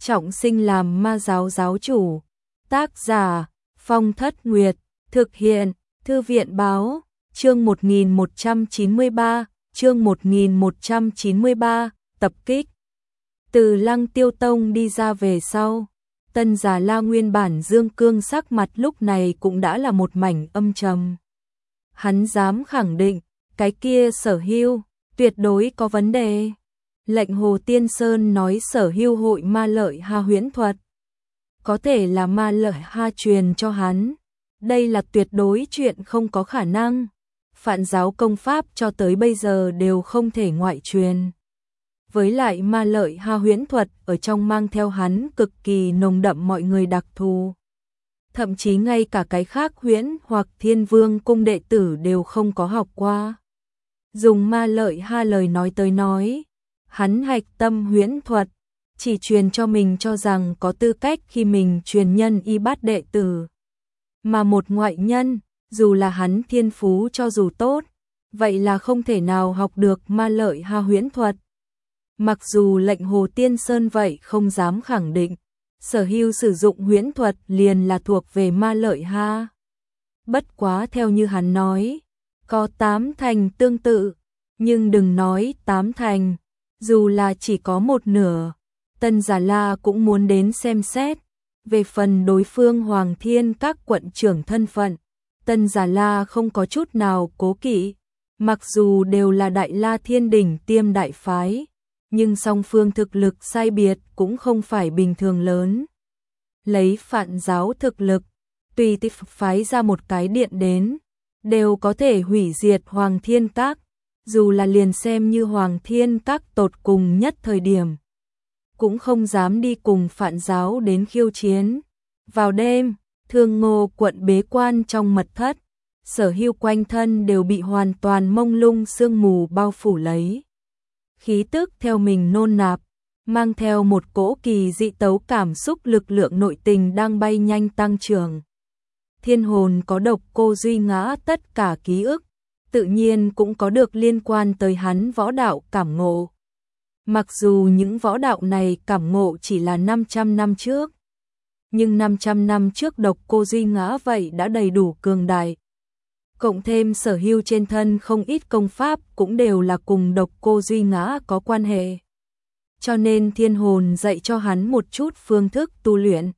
trọng sinh làm ma giáo giáo chủ. Tác giả Phong Thất Nguyệt, thực hiện Thư viện báo, chương 1193, chương 1193, tập kích. Từ Lăng Tiêu Tông đi ra về sau, Tân Già La nguyên bản dương cương sắc mặt lúc này cũng đã là một mảnh âm trầm. Hắn dám khẳng định, cái kia Sở Hưu tuyệt đối có vấn đề. Lệnh Hồ Tiên Sơn nói Sở Hưu hội ma lợi ha huyễn thuật, có thể là ma lợi ha truyền cho hắn. Đây là tuyệt đối chuyện không có khả năng. Phạn giáo công pháp cho tới bây giờ đều không thể ngoại truyền. Với lại ma lợi ha huyễn thuật ở trong mang theo hắn cực kỳ nồng đậm mọi người đặc thù. Thậm chí ngay cả cái khác huyễn hoặc Thiên Vương cung đệ tử đều không có học qua. Dùng ma lợi ha lời nói tới nói, hắn hạch tâm huyễn thuật, chỉ truyền cho mình cho rằng có tư cách khi mình truyền nhân y bát đệ tử. Mà một ngoại nhân, dù là hắn thiên phú cho dù tốt, vậy là không thể nào học được ma lợi ha huyễn thuật. Mặc dù Lệnh Hồ Tiên Sơn vậy không dám khẳng định, Sở Hưu sử dụng huyễn thuật liền là thuộc về ma lợi ha. Bất quá theo như hắn nói, có 8 thành tương tự, nhưng đừng nói 8 thành, dù là chỉ có một nửa, Tân Già La cũng muốn đến xem xét. Về phần đối phương Hoàng Thiên các quận trưởng thân phận, Tân Già La không có chút nào cố kỵ, mặc dù đều là Đại La Thiên đỉnh tiêm đại phái, nhưng song phương thực lực sai biệt cũng không phải bình thường lớn. Lấy Phạn giáo thực lực, tùy tiện phái ra một cái điện đến, đều có thể hủy diệt Hoàng Thiên các, dù là liền xem như Hoàng Thiên các tột cùng nhất thời điểm, cũng không dám đi cùng Phạn giáo đến khiêu chiến. Vào đêm, Thương Ngô quận bế quan trong mật thất, Sở Hưu quanh thân đều bị hoàn toàn mông lung sương mù bao phủ lấy. Khí tức theo mình nôn nạp, mang theo một cỗ kỳ dị tấu cảm xúc, lực lượng nội tình đang bay nhanh tăng trưởng. Thiên hồn có Độc Cô Duy Ngã tất cả ký ức, tự nhiên cũng có được liên quan tới hắn võ đạo cảm ngộ. Mặc dù những võ đạo này cảm ngộ chỉ là 500 năm trước, nhưng 500 năm trước Độc Cô Duy Ngã vậy đã đầy đủ cường đại. Cộng thêm Sở Hưu trên thân không ít công pháp cũng đều là cùng Độc Cô Duy Ngã có quan hệ. Cho nên thiên hồn dạy cho hắn một chút phương thức tu luyện.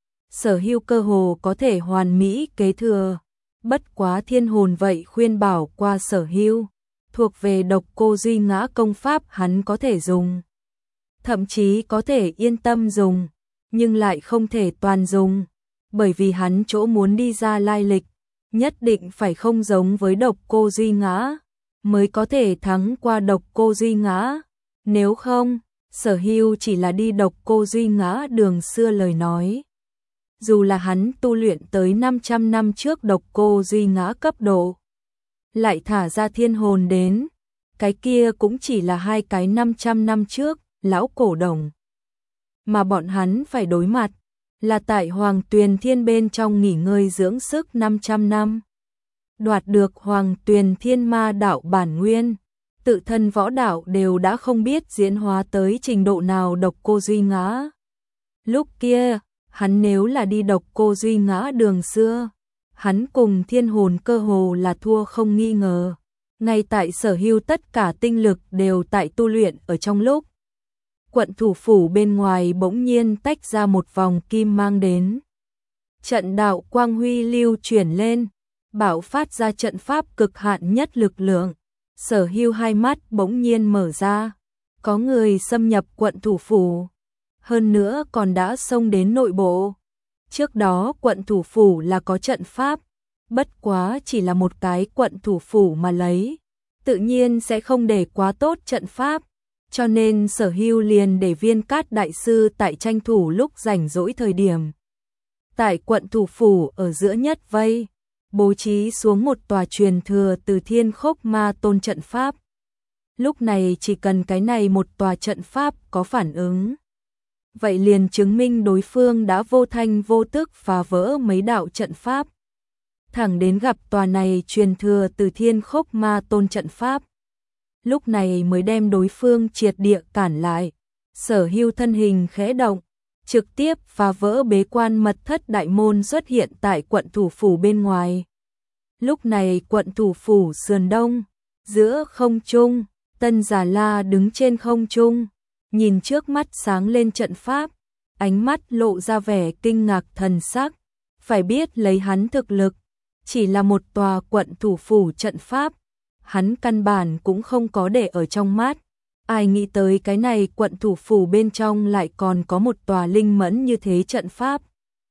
Sở Hưu cơ hồ có thể hoàn mỹ kế thừa. Bất quá thiên hồn vậy khuyên bảo qua Sở Hưu, thuộc về Độc Cô Duy Ngã công pháp hắn có thể dùng, thậm chí có thể yên tâm dùng, nhưng lại không thể toàn dùng, bởi vì hắn chỗ muốn đi ra lai lịch, nhất định phải không giống với Độc Cô Duy Ngã, mới có thể thắng qua Độc Cô Duy Ngã. Nếu không, Sở Hưu chỉ là đi Độc Cô Duy Ngã đường xưa lời nói, dù là hắn tu luyện tới 500 năm trước Độc Cô Duy Ngã cấp độ, lại thả ra thiên hồn đến, cái kia cũng chỉ là hai cái 500 năm trước lão cổ đồng. Mà bọn hắn phải đối mặt là tại Hoàng Tuyền Thiên bên trong nghỉ ngơi dưỡng sức 500 năm. Đoạt được Hoàng Tuyền Thiên ma đạo bản nguyên, tự thân võ đạo đều đã không biết diễn hóa tới trình độ nào Độc Cô Duy Ngã. Lúc kia, hắn nếu là đi Độc Cô Duy Ngã đường xưa, hắn cùng thiên hồn cơ hồ là thua không nghi ngờ. Ngay tại Sở Hưu tất cả tinh lực đều tại tu luyện ở trong lúc, quận thủ phủ bên ngoài bỗng nhiên tách ra một vòng kim mang đến. Trận đạo quang huy lưu chuyển lên, bạo phát ra trận pháp cực hạn nhất lực lượng. Sở Hưu hai mắt bỗng nhiên mở ra, có người xâm nhập quận thủ phủ, hơn nữa còn đã xông đến nội bộ. Trước đó quận thủ phủ là có trận pháp, bất quá chỉ là một cái quận thủ phủ mà lấy, tự nhiên sẽ không để quá tốt trận pháp, cho nên Sở Hưu liền để Viên Cát đại sư tại tranh thủ lúc rảnh rỗi thời điểm, tại quận thủ phủ ở giữa nhất vây, bố trí xuống một tòa truyền thừa từ Thiên Khốc Ma Tôn trận pháp. Lúc này chỉ cần cái này một tòa trận pháp có phản ứng, vậy liền chứng minh đối phương đã vô thanh vô tức phá vỡ mấy đạo trận pháp, thẳng đến gặp tòa này truyền thừa từ Thiên Khốc Ma Tôn trận pháp, lúc này mới đem đối phương triệt địa cản lại. Sở Hưu thân hình khẽ động, trực tiếp phá vỡ bế quan mật thất đại môn xuất hiện tại quận thủ phủ bên ngoài. Lúc này quận thủ phủ sườn đông, giữa không trung, Tân Già La đứng trên không trung, nhìn trước mắt sáng lên trận pháp, ánh mắt lộ ra vẻ kinh ngạc thần sắc, phải biết lấy hắn thực lực, chỉ là một tòa quận thủ phủ trận pháp, hắn căn bản cũng không có để ở trong mắt. Ai nghĩ tới cái này quận thủ phủ bên trong lại còn có một tòa linh mẫn như thế trận pháp.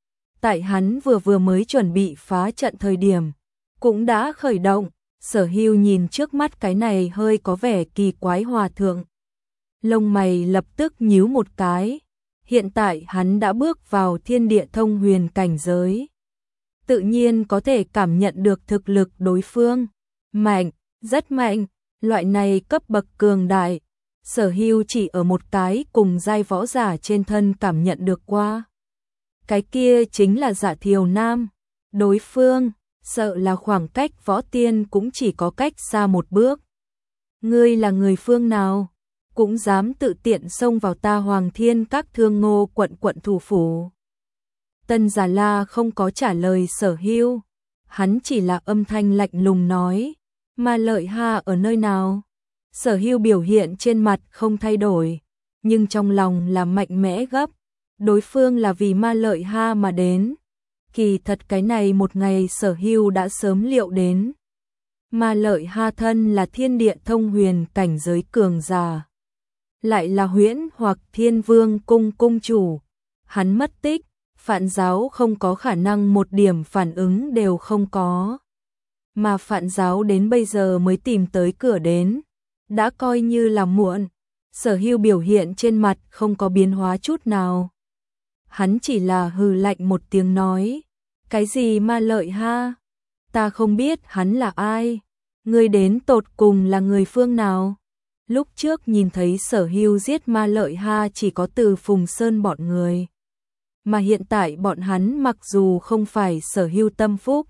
Tại hắn vừa mới chuẩn bị phá trận thời điểm, cũng đã khởi động. Sở Hưu nhìn trước mắt cái này hơi có vẻ kỳ quái hòa thượng. Lông mày lập tức nhíu một cái. Hiện tại hắn đã bước vào thiên địa thông huyền cảnh giới. Tự nhiên có thể cảm nhận được thực lực đối phương. Mạnh, rất mạnh, loại này cấp bậc cường đại. Sở Hưu chỉ ở một cái cùng giai võ giả trên thân cảm nhận được qua. Cái kia chính là Dạ Thiều Nam. Đối phương sợ là khoảng cách võ tiên cũng chỉ có cách xa một bước. Ngươi là người phương nào? Cũng dám tự tiện xông vào ta Hoàng Thiên Các Thương Ngô quận thủ phủ. Tân Già La không có trả lời Sở Hưu, hắn chỉ là âm thanh lạnh lùng nói, Ma Lợi Ha ở nơi nào? Sở Hưu biểu hiện trên mặt không thay đổi, nhưng trong lòng là mạnh mẽ gấp, đối phương là vì Ma Lợi Ha mà đến. Kỳ thật cái này một ngày Sở Hưu đã sớm liệu đến. Ma Lợi Ha thân là thiên địa thông huyền cảnh giới cường giả, lại là Huyễn hoặc Thiên Vương cung cung chủ, hắn mất tích, Phạn giáo không có khả năng một điểm phản ứng đều không có. Mà Phạn giáo đến bây giờ mới tìm tới cửa đến, đã coi như là muộn. Sở Hưu biểu hiện trên mặt không có biến hóa chút nào. Hắn chỉ là hừ lạnh một tiếng nói, cái gì Ma Lợi Ha? Ta không biết hắn là ai. Ngươi đến tột cùng là người phương nào? Lúc trước nhìn thấy Sở Hưu giết Ma Lợi Ha chỉ có Từ Phùng Sơn bọn người. Mà hiện tại bọn hắn mặc dù không phải Sở Hưu tâm phúc,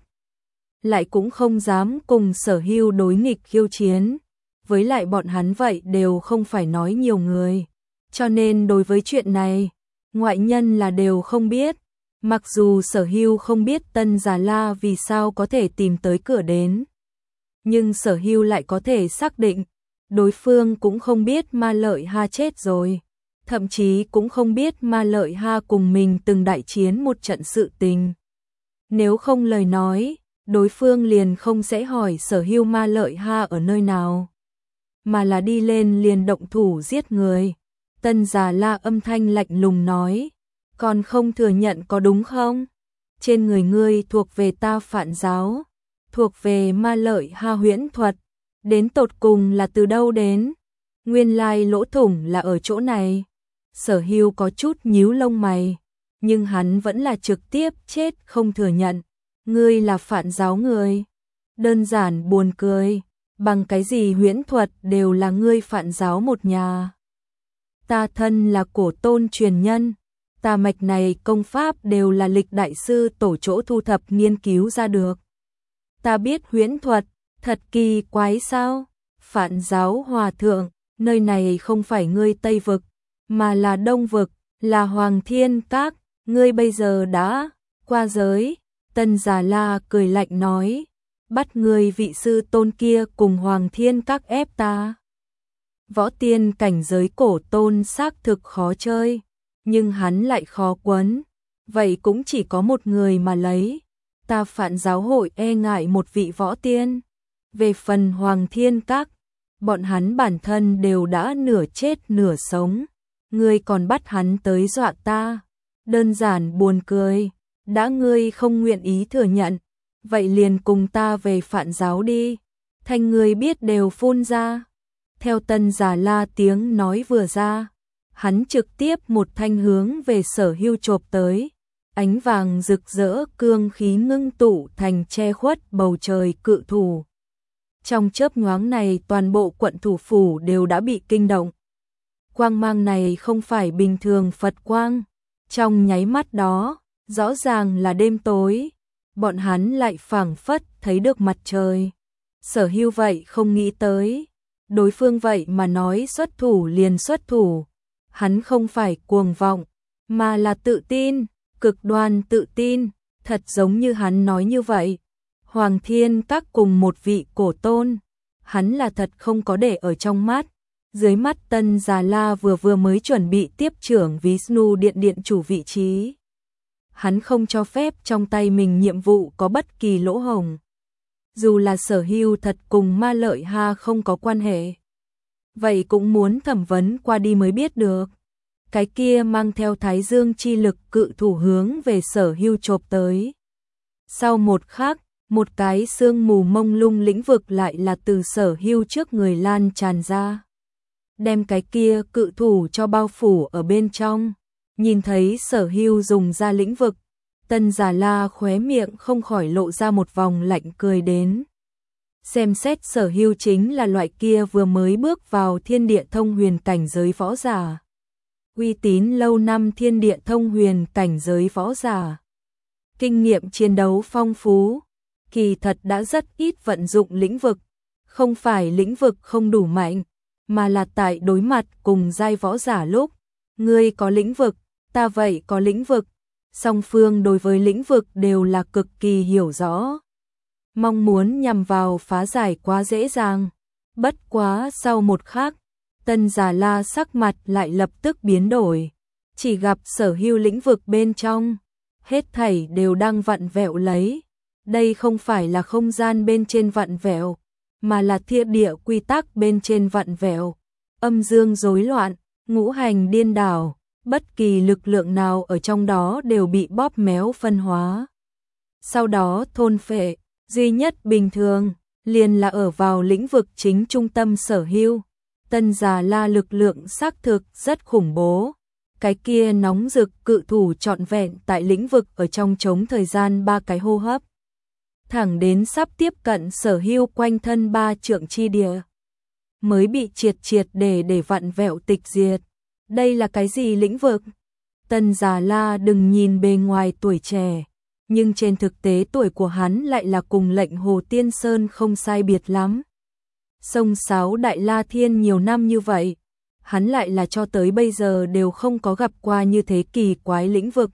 lại cũng không dám cùng Sở Hưu đối nghịch khiêu chiến. Với lại bọn hắn vậy đều không phải nói nhiều người. Cho nên đối với chuyện này, ngoại nhân là đều không biết. Mặc dù Sở Hưu không biết Tân Già La vì sao có thể tìm tới cửa đến, nhưng Sở Hưu lại có thể xác định, đối phương cũng không biết Ma Lợi Ha chết rồi, thậm chí cũng không biết Ma Lợi Ha cùng mình từng đại chiến một trận sự tình. Nếu không lời nói, đối phương liền không sẽ hỏi Sở Hưu Ma Lợi Ha ở nơi nào, mà là đi lên liền động thủ giết người. Tân Già La âm thanh lạnh lùng nói, còn không thừa nhận có đúng không? Trên người ngươi thuộc về ta Phạn giáo, thuộc về Ma Lợi Ha huyễn thuật, đến tột cùng là từ đâu đến? Nguyên lai lỗ thủng là ở chỗ này. Sở Hưu có chút nhíu lông mày, nhưng hắn vẫn là trực tiếp chết không thừa nhận. Ngươi là Phạn giáo người. Đơn giản buồn cười, bằng cái gì huyễn thuật đều là ngươi Phạn giáo một nhà. Ta thân là cổ tôn truyền nhân, ta mạch này công pháp đều là lịch đại sư tổ chỗ thu thập nghiên cứu ra được. Ta biết huyễn thuật, thật kỳ quái sao? Phạn giáo hòa thượng, nơi này không phải ngươi Tây vực, mà là Đông vực, là Hoàng Thiên Các, ngươi bây giờ đã qua giới. Tân Già La cười lạnh nói, bắt ngươi vị sư tôn kia cùng Hoàng Thiên Các ép ta. Võ tiên cảnh giới cổ tôn xác thực khó chơi, nhưng hắn lại khó quấn, vậy cũng chỉ có một người mà lấy. Ta Phạn giáo hội e ngại một vị võ tiên. Về phần Hoàng Thiên Các, bọn hắn bản thân đều đã nửa chết nửa sống, ngươi còn bắt hắn tới dọa ta. Đơn giản buồn cười, đã ngươi không nguyện ý thừa nhận, vậy liền cùng ta về Phạn giáo đi. Thanh ngươi biết đều phun ra. Theo Tân Già La tiếng nói vừa ra, hắn trực tiếp một thanh hướng về Sở Hưu chộp tới. Ánh vàng rực rỡ cương khí ngưng tụ thành che khuất bầu trời cự thủ. Trong chớp nhoáng này toàn bộ quận thủ phủ đều đã bị kinh động. Quang mang này không phải bình thường Phật quang. Trong nháy mắt đó, rõ ràng là đêm tối. Bọn hắn lại phảng phất thấy được mặt trời. Sở Hưu vậy không nghĩ tới. Đối phương vậy mà nói xuất thủ liền xuất thủ. Hắn không phải cuồng vọng, mà là tự tin, cực đoan tự tin, thật giống như hắn nói như vậy. Hoàng Thiên Các cùng một vị cổ tôn, hắn là thật không có để ở trong mắt. Dưới mắt Tân Già La vừa mới chuẩn bị tiếp trưởng Vishnu Điện điện chủ vị trí. Hắn không cho phép trong tay mình nhiệm vụ có bất kỳ lỗ hổng. Dù là Sở Hưu thật cùng Ma Lợi Ha không có quan hệ, vậy cũng muốn thẩm vấn qua đi mới biết được. Cái kia mang theo Thái Dương chi lực cự thủ hướng về Sở Hưu chộp tới. Sau một khắc, một cái sương mù mông lung lĩnh vực lại là từ Sở Hưu trước người lan tràn ra, đem cái kia cự thủ cho bao phủ ở bên trong. Nhìn thấy Sở Hưu dùng ra lĩnh vực, Tân Già La khóe miệng không khỏi lộ ra một vòng lạnh cười đến. Xem xét Sở Hưu chính là loại kia vừa mới bước vào thiên địa thông huyền cảnh giới võ giả. Uy tín lâu năm thiên địa thông huyền cảnh giới võ giả. Kinh nghiệm chiến đấu phong phú, kỳ thật đã rất ít vận dụng lĩnh vực. Không phải lĩnh vực không đủ mạnh, mà là tại đối mặt cùng giai võ giả lúc. Ngươi có lĩnh vực, ta vậy có lĩnh vực. Song phương đối với lĩnh vực đều là cực kỳ hiểu rõ. Mong muốn nhằm vào phá giải quá dễ dàng. Bất quá sau một khắc, Tân Già La sắc mặt lại lập tức biến đổi. Chỉ gặp Sở Hưu lĩnh vực bên trong, hết thảy đều đang vặn vẹo lấy. Đây không phải là không gian bên trên vặn vẹo, mà là thiên địa quy tắc bên trên vặn vẹo. Âm dương rối loạn, ngũ hành điên đảo, bất kỳ lực lượng nào ở trong đó đều bị bóp méo phân hóa. Sau đó thôn phệ, duy nhất bình thường, liền là ở vào lĩnh vực chính trung tâm Sở Hưu. Tân Già La lực lượng xác thực rất khủng bố. Cái kia nóng rực cự thủ trọn vẹn tại lĩnh vực ở trong trống thời gian 3 cái hô hấp. Thẳng đến sắp tiếp cận Sở Hưu quanh thân 3 trượng chi địa, mới bị triệt để vặn vẹo tịch diệt. Đây là cái gì lĩnh vực? Tân Già La đừng nhìn bề ngoài tuổi trẻ, nhưng trên thực tế tuổi của hắn lại là cùng Lệnh Hồ Tiên Sơn không sai biệt lắm. Sông Sáo Đại La Thiên nhiều năm như vậy, hắn lại là cho tới bây giờ đều không có gặp qua như thế kỳ quái lĩnh vực.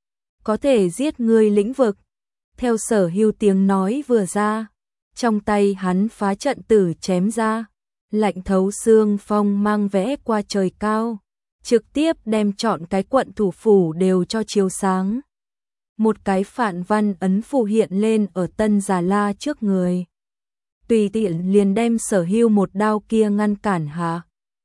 Có thể giết ngươi lĩnh vực. Theo Sở Hưu tiếng nói vừa ra, trong tay hắn phá trận tử chém ra, lạnh thấu xương phong mang vẽ qua trời cao, trực tiếp đem trọn cái quận thủ phủ đều cho chiếu sáng. Một cái phản văn ấn phù hiện lên ở Tân Già La trước người. Tùy tiện liền đem Sở Hưu một đao kia ngăn cản hạ.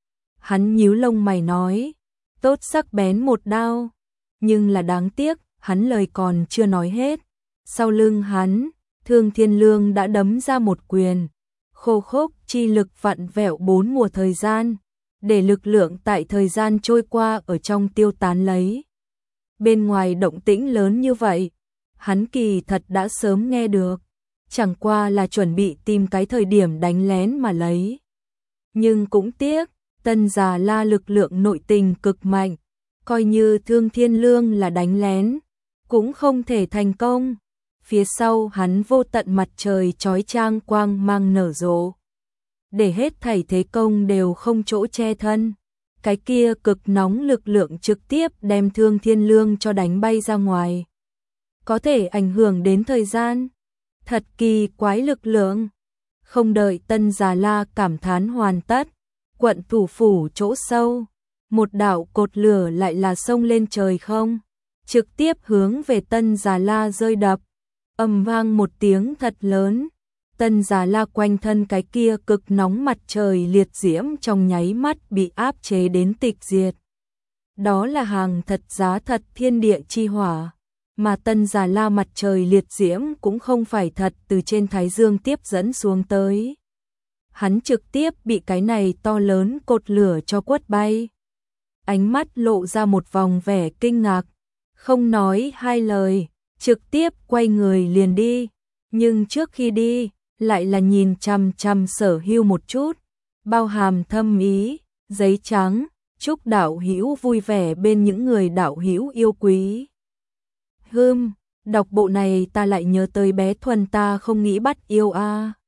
Hắn nhíu lông mày nói, tốt sắc bén một đao, nhưng là đáng tiếc, hắn lời còn chưa nói hết. Sau lưng hắn, Thương Thiên Lương đã đấm ra một quyền, khô khốc chi lực vặn vẹo 4 mùa thời gian, để lực lượng tại thời gian trôi qua ở trong tiêu tán lấy. Bên ngoài động tĩnh lớn như vậy, hắn kỳ thật đã sớm nghe được, chẳng qua là chuẩn bị tìm cái thời điểm đánh lén mà lấy. Nhưng cũng tiếc, Tân Già La lực lượng nội tình cực mạnh, coi như Thương Thiên Lương là đánh lén, cũng không thể thành công. Phía sau hắn vô tận mặt trời chói chang quang mang nở rộ, để hết thảy thế công đều không chỗ che thân. Cái kia cực nóng lực lượng trực tiếp đem Thương Thiên Lương cho đánh bay ra ngoài. Có thể ảnh hưởng đến thời gian. Thật kỳ quái lực lượng. Không đợi Tân Già La cảm thán hoàn tất, quận thủ phủ chỗ sâu, một đạo cột lửa lại là xông lên trời không, trực tiếp hướng về Tân Già La rơi đập. Ầm vang một tiếng thật lớn, Tân Già La quanh thân cái kia cực nóng mặt trời liệt diễm trong nháy mắt bị áp chế đến tịch diệt. Đó là hàng thật giá thật thiên địa chi hỏa, mà Tân Già La mặt trời liệt diễm cũng không phải thật từ trên Thái Dương tiếp dẫn xuống tới. Hắn trực tiếp bị cái này to lớn cột lửa cho quất bay. Ánh mắt lộ ra một vòng vẻ kinh ngạc, không nói hai lời, trực tiếp quay người liền đi. Nhưng trước khi đi, lại là nhìn chằm chằm Sở Hưu một chút, bao hàm thâm ý, giấy trắng, chúc đạo hữu vui vẻ bên những người đạo hữu yêu quý. Đọc bộ này ta lại nhớ tới bé Thuần ta không nghĩ bắt yêu a.